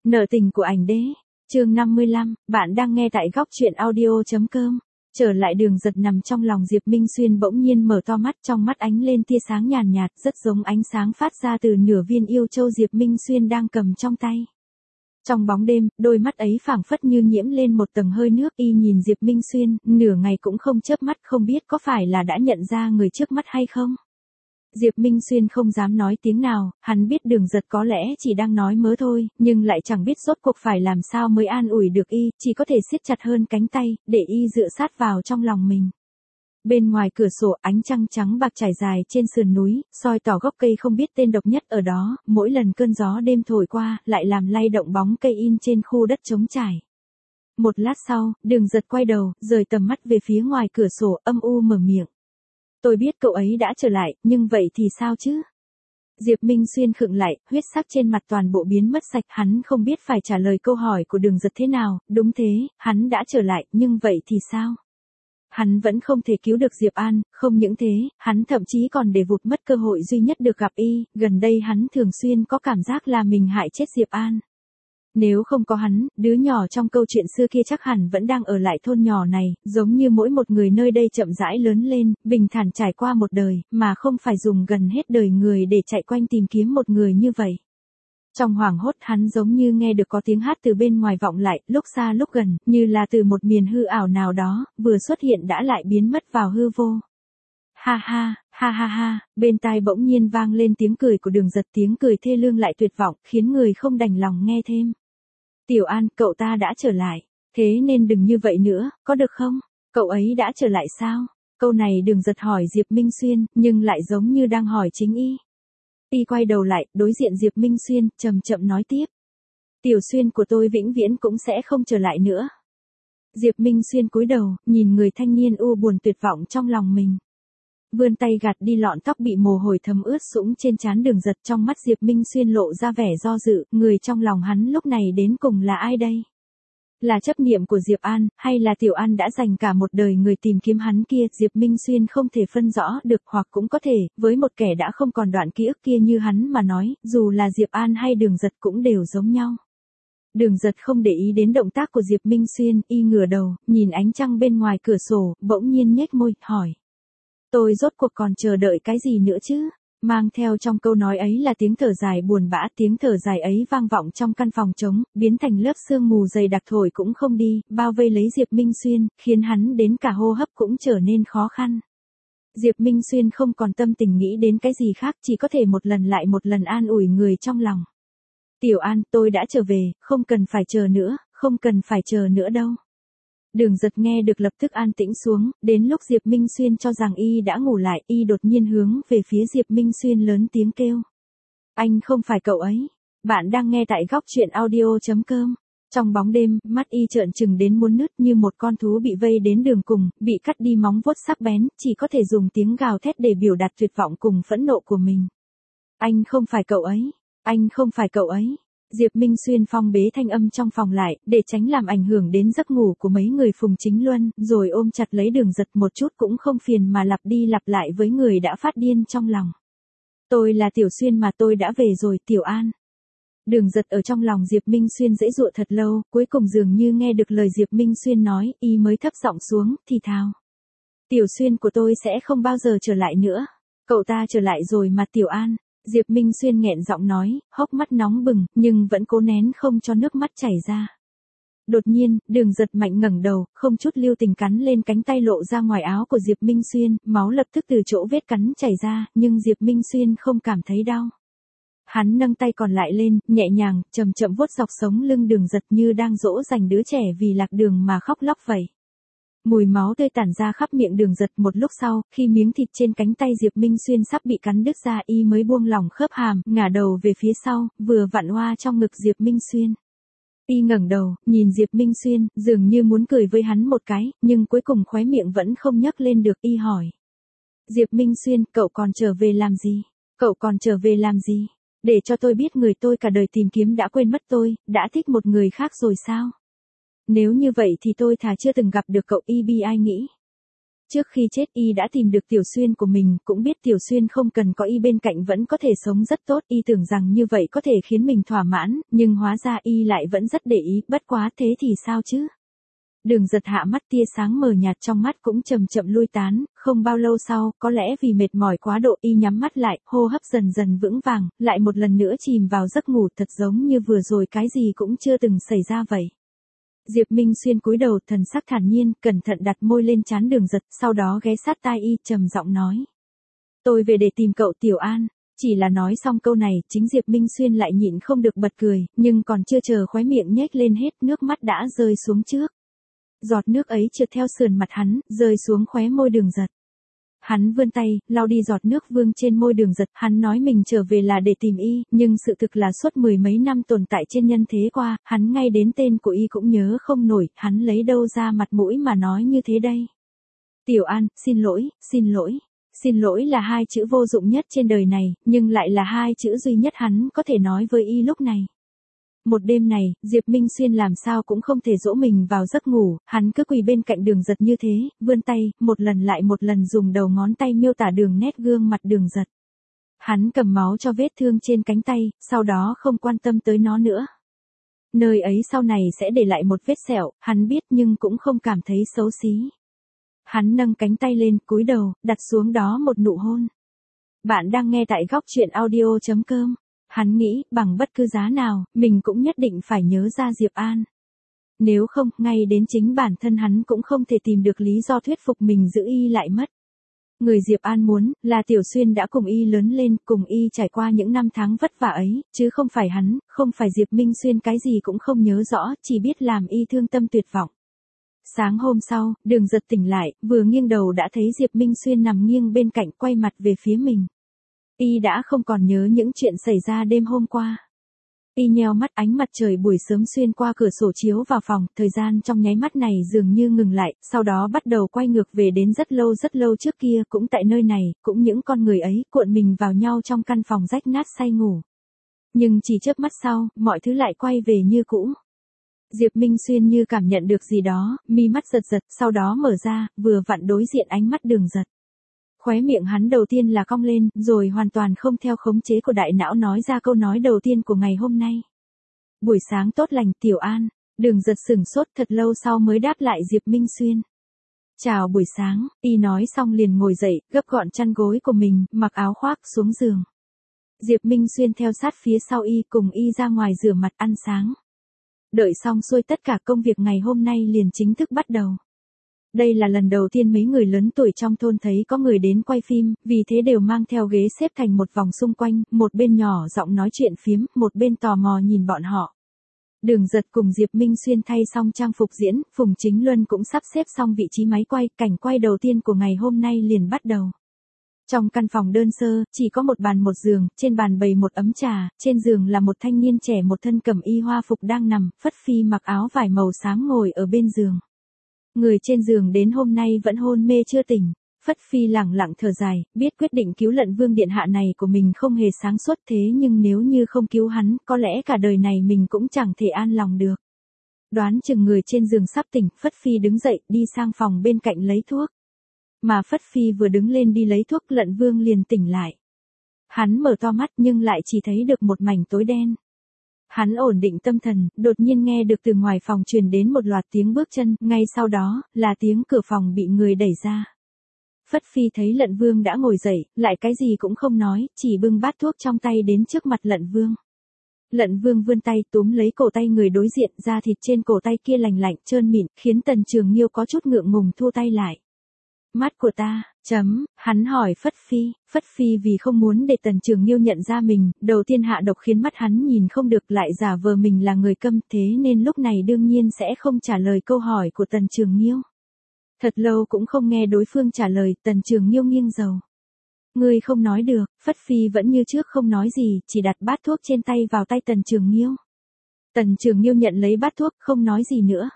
Nợ tình của ảnh đế. Chương 55, bạn đang nghe tại góc truyện audio.com. Trở lại Đường Giật nằm trong lòng Diệp Minh Xuyên bỗng nhiên mở to mắt, trong mắt ánh lên tia sáng nhàn nhạt, rất giống ánh sáng phát ra từ nửa viên yêu châu Diệp Minh Xuyên đang cầm trong tay. Trong bóng đêm, đôi mắt ấy phảng phất như nhiễm lên một tầng hơi nước, y nhìn Diệp Minh Xuyên, nửa ngày cũng không chớp mắt, không biết có phải là đã nhận ra người trước mắt hay không. Diệp Minh Xuyên không dám nói tiếng nào, hắn biết Đường Giật có lẽ chỉ đang nói mớ thôi, nhưng lại chẳng biết rốt cuộc phải làm sao mới an ủi được y, chỉ có thể siết chặt hơn cánh tay, để y dựa sát vào trong lòng mình. Bên ngoài cửa sổ, ánh trăng trắng bạc trải dài trên sườn núi, soi tỏ gốc cây không biết tên độc nhất ở đó, mỗi lần cơn gió đêm thổi qua, lại làm lay động bóng cây in trên khu đất trống trải. Một lát sau, Đường Giật quay đầu, rời tầm mắt về phía ngoài cửa sổ, âm u mở miệng. Tôi biết cậu ấy đã trở lại, nhưng vậy thì sao chứ? Diệp Minh Xuyên khựng lại, huyết sắc trên mặt toàn bộ biến mất sạch, hắn không biết phải trả lời câu hỏi của Đường Giật thế nào, đúng thế, hắn đã trở lại, nhưng vậy thì sao? Hắn vẫn không thể cứu được Diệp An, không những thế, hắn thậm chí còn để vụt mất cơ hội duy nhất được gặp y, gần đây hắn thường xuyên có cảm giác là mình hại chết Diệp An. Nếu không có hắn, đứa nhỏ trong câu chuyện xưa kia chắc hẳn vẫn đang ở lại thôn nhỏ này, giống như mỗi một người nơi đây chậm rãi lớn lên, bình thản trải qua một đời, mà không phải dùng gần hết đời người để chạy quanh tìm kiếm một người như vậy. Trong hoảng hốt hắn giống như nghe được có tiếng hát từ bên ngoài vọng lại, lúc xa lúc gần, như là từ một miền hư ảo nào đó, vừa xuất hiện đã lại biến mất vào hư vô. Ha ha, ha ha ha, bên tai bỗng nhiên vang lên tiếng cười của Đường Giật, tiếng cười thê lương lại tuyệt vọng, khiến người không đành lòng nghe thêm. Tiểu An, cậu ta đã trở lại, thế nên đừng như vậy nữa, có được không? Cậu ấy đã trở lại sao? Câu này Đường Giật hỏi Diệp Minh Xuyên, nhưng lại giống như đang hỏi chính y. Y quay đầu lại, đối diện Diệp Minh Xuyên, chậm chậm nói tiếp. Tiểu Xuyên của tôi vĩnh viễn cũng sẽ không trở lại nữa. Diệp Minh Xuyên cúi đầu, nhìn người thanh niên u buồn tuyệt vọng trong lòng mình. Vươn tay gạt đi lọn tóc bị mồ hôi thấm ướt sũng trên trán Đường Giật, trong mắt Diệp Minh Xuyên lộ ra vẻ do dự, người trong lòng hắn lúc này đến cùng là ai đây? Là chấp niệm của Diệp An, hay là Tiểu An đã dành cả một đời người tìm kiếm hắn kia, Diệp Minh Xuyên không thể phân rõ được, hoặc cũng có thể, với một kẻ đã không còn đoạn ký ức kia như hắn mà nói, dù là Diệp An hay Đường Giật cũng đều giống nhau. Đường Giật không để ý đến động tác của Diệp Minh Xuyên, y ngửa đầu, nhìn ánh trăng bên ngoài cửa sổ, bỗng nhiên nhếch môi, hỏi. Tôi rốt cuộc còn chờ đợi cái gì nữa chứ? Mang theo trong câu nói ấy là tiếng thở dài buồn bã, tiếng thở dài ấy vang vọng trong căn phòng trống, biến thành lớp sương mù dày đặc thổi cũng không đi, bao vây lấy Diệp Minh Xuyên, khiến hắn đến cả hô hấp cũng trở nên khó khăn. Diệp Minh Xuyên không còn tâm tình nghĩ đến cái gì khác, chỉ có thể một lần lại một lần an ủi người trong lòng. Tiểu An, tôi đã trở về, không cần phải chờ nữa, không cần phải chờ nữa đâu. Đường Giật nghe được lập tức an tĩnh xuống, đến lúc Diệp Minh Xuyên cho rằng y đã ngủ lại, y đột nhiên hướng về phía Diệp Minh Xuyên lớn tiếng kêu. Anh không phải cậu ấy. Bạn đang nghe tại góc truyện audio.com. Trong bóng đêm, mắt y trợn trừng đến muốn nứt như một con thú bị vây đến đường cùng, bị cắt đi móng vuốt sắc bén, chỉ có thể dùng tiếng gào thét để biểu đạt tuyệt vọng cùng phẫn nộ của mình. Anh không phải cậu ấy. Anh không phải cậu ấy. Diệp Minh Xuyên phong bế thanh âm trong phòng lại, để tránh làm ảnh hưởng đến giấc ngủ của mấy người Phùng Chính Luân, rồi ôm chặt lấy Đường Giật một chút cũng không phiền mà lặp đi lặp lại với người đã phát điên trong lòng. Tôi là Tiểu Xuyên mà, tôi đã về rồi, Tiểu An. Đường Giật ở trong lòng Diệp Minh Xuyên dễ dụa thật lâu, cuối cùng dường như nghe được lời Diệp Minh Xuyên nói, y mới thấp giọng xuống, thì thào. Tiểu Xuyên của tôi sẽ không bao giờ trở lại nữa. Cậu ta trở lại rồi mà, Tiểu An. Diệp Minh Xuyên nghẹn giọng nói, hốc mắt nóng bừng, nhưng vẫn cố nén không cho nước mắt chảy ra. Đột nhiên, Đường Giật mạnh ngẩng đầu, không chút lưu tình cắn lên cánh tay lộ ra ngoài áo của Diệp Minh Xuyên, máu lập tức từ chỗ vết cắn chảy ra, nhưng Diệp Minh Xuyên không cảm thấy đau. Hắn nâng tay còn lại lên, nhẹ nhàng, chậm chậm vuốt dọc sống lưng Đường Giật như đang dỗ dành đứa trẻ vì lạc đường mà khóc lóc vậy. Mùi máu tươi tản ra khắp miệng Đường Giật, một lúc sau, khi miếng thịt trên cánh tay Diệp Minh Xuyên sắp bị cắn đứt ra, y mới buông lỏng khớp hàm, ngả đầu về phía sau, vừa vặn hoa trong ngực Diệp Minh Xuyên. Y ngẩng đầu, nhìn Diệp Minh Xuyên, dường như muốn cười với hắn một cái, nhưng cuối cùng khóe miệng vẫn không nhấc lên được, y hỏi. Diệp Minh Xuyên, cậu còn trở về làm gì? Cậu còn trở về làm gì? Để cho tôi biết người tôi cả đời tìm kiếm đã quên mất tôi, đã thích một người khác rồi sao? Nếu như vậy thì tôi thà chưa từng gặp được cậu, y bi ai nghĩ. Trước khi chết y đã tìm được Tiểu Xuyên của mình, cũng biết Tiểu Xuyên không cần có y bên cạnh vẫn có thể sống rất tốt, y tưởng rằng như vậy có thể khiến mình thỏa mãn, nhưng hóa ra y lại vẫn rất để ý, bất quá thế thì sao chứ? Đường Giật hạ mắt, tia sáng mờ nhạt trong mắt cũng chậm chậm lui tán, không bao lâu sau, có lẽ vì mệt mỏi quá độ y nhắm mắt lại, hô hấp dần dần vững vàng, lại một lần nữa chìm vào giấc ngủ thật giống như vừa rồi cái gì cũng chưa từng xảy ra vậy. Diệp Minh Xuyên cúi đầu, thần sắc thản nhiên, cẩn thận đặt môi lên trán Đường Giật, sau đó ghé sát tai y, trầm giọng nói. Tôi về để tìm cậu Tiểu An. Chỉ là nói xong câu này, chính Diệp Minh Xuyên lại nhịn không được bật cười, nhưng còn chưa chờ khóe miệng nhếch lên hết, nước mắt đã rơi xuống trước. Giọt nước ấy trượt theo sườn mặt hắn, rơi xuống khóe môi Đường Giật. Hắn vươn tay, lau đi giọt nước vương trên môi Đường Giật, hắn nói mình trở về là để tìm y, nhưng sự thực là suốt mười mấy năm tồn tại trên nhân thế qua, hắn ngay đến tên của y cũng nhớ không nổi, hắn lấy đâu ra mặt mũi mà nói như thế đây. Tiểu An, xin lỗi, xin lỗi. Xin lỗi là hai chữ vô dụng nhất trên đời này, nhưng lại là hai chữ duy nhất hắn có thể nói với y lúc này. Một đêm này, Diệp Minh Xuyên làm sao cũng không thể dỗ mình vào giấc ngủ, hắn cứ quỳ bên cạnh Đường Giật như thế, vươn tay, một lần lại một lần dùng đầu ngón tay miêu tả đường nét gương mặt Đường Giật. Hắn cầm máu cho vết thương trên cánh tay, sau đó không quan tâm tới nó nữa. Nơi ấy sau này sẽ để lại một vết sẹo, hắn biết nhưng cũng không cảm thấy xấu xí. Hắn nâng cánh tay lên, cúi đầu, đặt xuống đó một nụ hôn. Bạn đang nghe tại góc truyện audio.com. Hắn nghĩ, bằng bất cứ giá nào, mình cũng nhất định phải nhớ ra Diệp An. Nếu không, ngay đến chính bản thân hắn cũng không thể tìm được lý do thuyết phục mình giữ y lại mất. Người Diệp An muốn, là Tiểu Xuyên đã cùng y lớn lên, cùng y trải qua những năm tháng vất vả ấy, chứ không phải hắn, không phải Diệp Minh Xuyên cái gì cũng không nhớ rõ, chỉ biết làm y thương tâm tuyệt vọng. Sáng hôm sau, Đường Giật tỉnh lại, vừa nghiêng đầu đã thấy Diệp Minh Xuyên nằm nghiêng bên cạnh quay mặt về phía mình. Y đã không còn nhớ những chuyện xảy ra đêm hôm qua. Y nheo mắt, ánh mặt trời buổi sớm xuyên qua cửa sổ chiếu vào phòng, thời gian trong nháy mắt này dường như ngừng lại, sau đó bắt đầu quay ngược về đến rất lâu trước kia, cũng tại nơi này, cũng những con người ấy, cuộn mình vào nhau trong căn phòng rách nát say ngủ. Nhưng chỉ chớp mắt sau, mọi thứ lại quay về như cũ. Diệp Minh Xuyên như cảm nhận được gì đó, mi mắt giật giật, sau đó mở ra, vừa vặn đối diện ánh mắt Đường Giật. Khóe miệng hắn đầu tiên là cong lên, rồi hoàn toàn không theo khống chế của đại não nói ra câu nói đầu tiên của ngày hôm nay. Buổi sáng tốt lành, Tiểu An. Đường Giật sửng sốt thật lâu sau mới đáp lại Diệp Minh Xuyên. Chào buổi sáng, y nói xong liền ngồi dậy, gấp gọn chăn gối của mình, mặc áo khoác xuống giường. Diệp Minh Xuyên theo sát phía sau y, cùng y ra ngoài rửa mặt ăn sáng. Đợi xong xuôi tất cả công việc ngày hôm nay liền chính thức bắt đầu. Đây là lần đầu tiên mấy người lớn tuổi trong thôn thấy có người đến quay phim, vì thế đều mang theo ghế xếp thành một vòng xung quanh, một bên nhỏ giọng nói chuyện phiếm, một bên tò mò nhìn bọn họ. Đường Giật cùng Diệp Minh Xuyên thay xong trang phục diễn, Phùng Chính Luân cũng sắp xếp xong vị trí máy quay, cảnh quay đầu tiên của ngày hôm nay liền bắt đầu. Trong căn phòng đơn sơ, chỉ có một bàn một giường, trên bàn bày một ấm trà, trên giường là một thanh niên trẻ một thân cẩm y hoa phục đang nằm, Phất Phi mặc áo vải màu xám ngồi ở bên giường. Người trên giường đến hôm nay vẫn hôn mê chưa tỉnh. Phất Phi lẳng lặng thở dài, biết quyết định cứu Lận Vương điện hạ này của mình không hề sáng suốt, thế nhưng nếu như không cứu hắn, có lẽ cả đời này mình cũng chẳng thể an lòng được. Đoán chừng người trên giường sắp tỉnh, Phất Phi đứng dậy, đi sang phòng bên cạnh lấy thuốc. Mà Phất Phi vừa đứng lên đi lấy thuốc, Lận Vương liền tỉnh lại. Hắn mở to mắt nhưng lại chỉ thấy được một mảnh tối đen. Hắn ổn định tâm thần, đột nhiên nghe được từ ngoài phòng truyền đến một loạt tiếng bước chân, ngay sau đó, là tiếng cửa phòng bị người đẩy ra. Phất Phi thấy Lận Vương đã ngồi dậy, lại cái gì cũng không nói, chỉ bưng bát thuốc trong tay đến trước mặt Lận Vương. Lận Vương vươn tay túm lấy cổ tay người đối diện, da thịt trên cổ tay kia lành lạnh, trơn mịn, khiến Tần Trường Nhiêu có chút ngượng ngùng thu tay lại. Mắt của ta, hắn hỏi Phất Phi vì không muốn để Tần Trường Nhiêu nhận ra mình, đầu tiên hạ độc khiến mắt hắn nhìn không được, lại giả vờ mình là người câm, thế nên lúc này đương nhiên sẽ không trả lời câu hỏi của Tần Trường Nhiêu. Thật lâu cũng không nghe đối phương trả lời, Tần Trường Nhiêu nghiêng rầu. Ngươi không nói được, Phất Phi vẫn như trước không nói gì, chỉ đặt bát thuốc trên tay vào tay Tần Trường Nhiêu. Tần Trường Nhiêu nhận lấy bát thuốc, không nói gì nữa.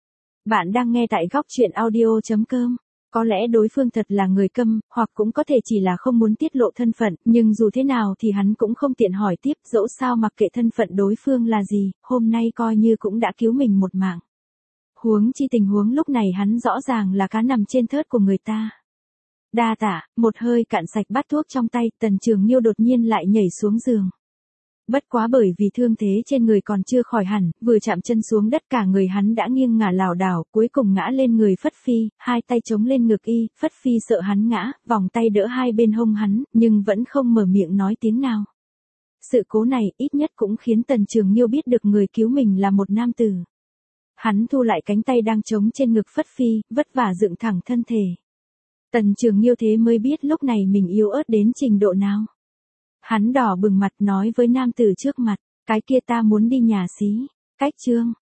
Bạn đang nghe tại góc truyện audio.com. Có lẽ đối phương thật là người câm, hoặc cũng có thể chỉ là không muốn tiết lộ thân phận, nhưng dù thế nào thì hắn cũng không tiện hỏi tiếp, dẫu sao mặc kệ thân phận đối phương là gì, hôm nay coi như cũng đã cứu mình một mạng. Huống chi tình huống lúc này hắn rõ ràng là cá nằm trên thớt của người ta. Đa tạ, một hơi cạn sạch bát thuốc trong tay, Tần Trường Nhiêu đột nhiên lại nhảy xuống giường. Bất quá bởi vì thương thế trên người còn chưa khỏi hẳn, vừa chạm chân xuống đất cả người hắn đã nghiêng ngả lảo đảo, cuối cùng ngã lên người Phất Phi, hai tay chống lên ngực y, Phất Phi sợ hắn ngã, vòng tay đỡ hai bên hông hắn, nhưng vẫn không mở miệng nói tiếng nào. Sự cố này ít nhất cũng khiến Tần Trường Nhiêu biết được người cứu mình là một nam tử. Hắn thu lại cánh tay đang chống trên ngực Phất Phi, vất vả dựng thẳng thân thể. Tần Trường Nhiêu thế mới biết lúc này mình yếu ớt đến trình độ nào. Hắn đỏ bừng mặt nói với nam tử trước mặt, cái kia ta muốn đi nhà xí, cách Trương.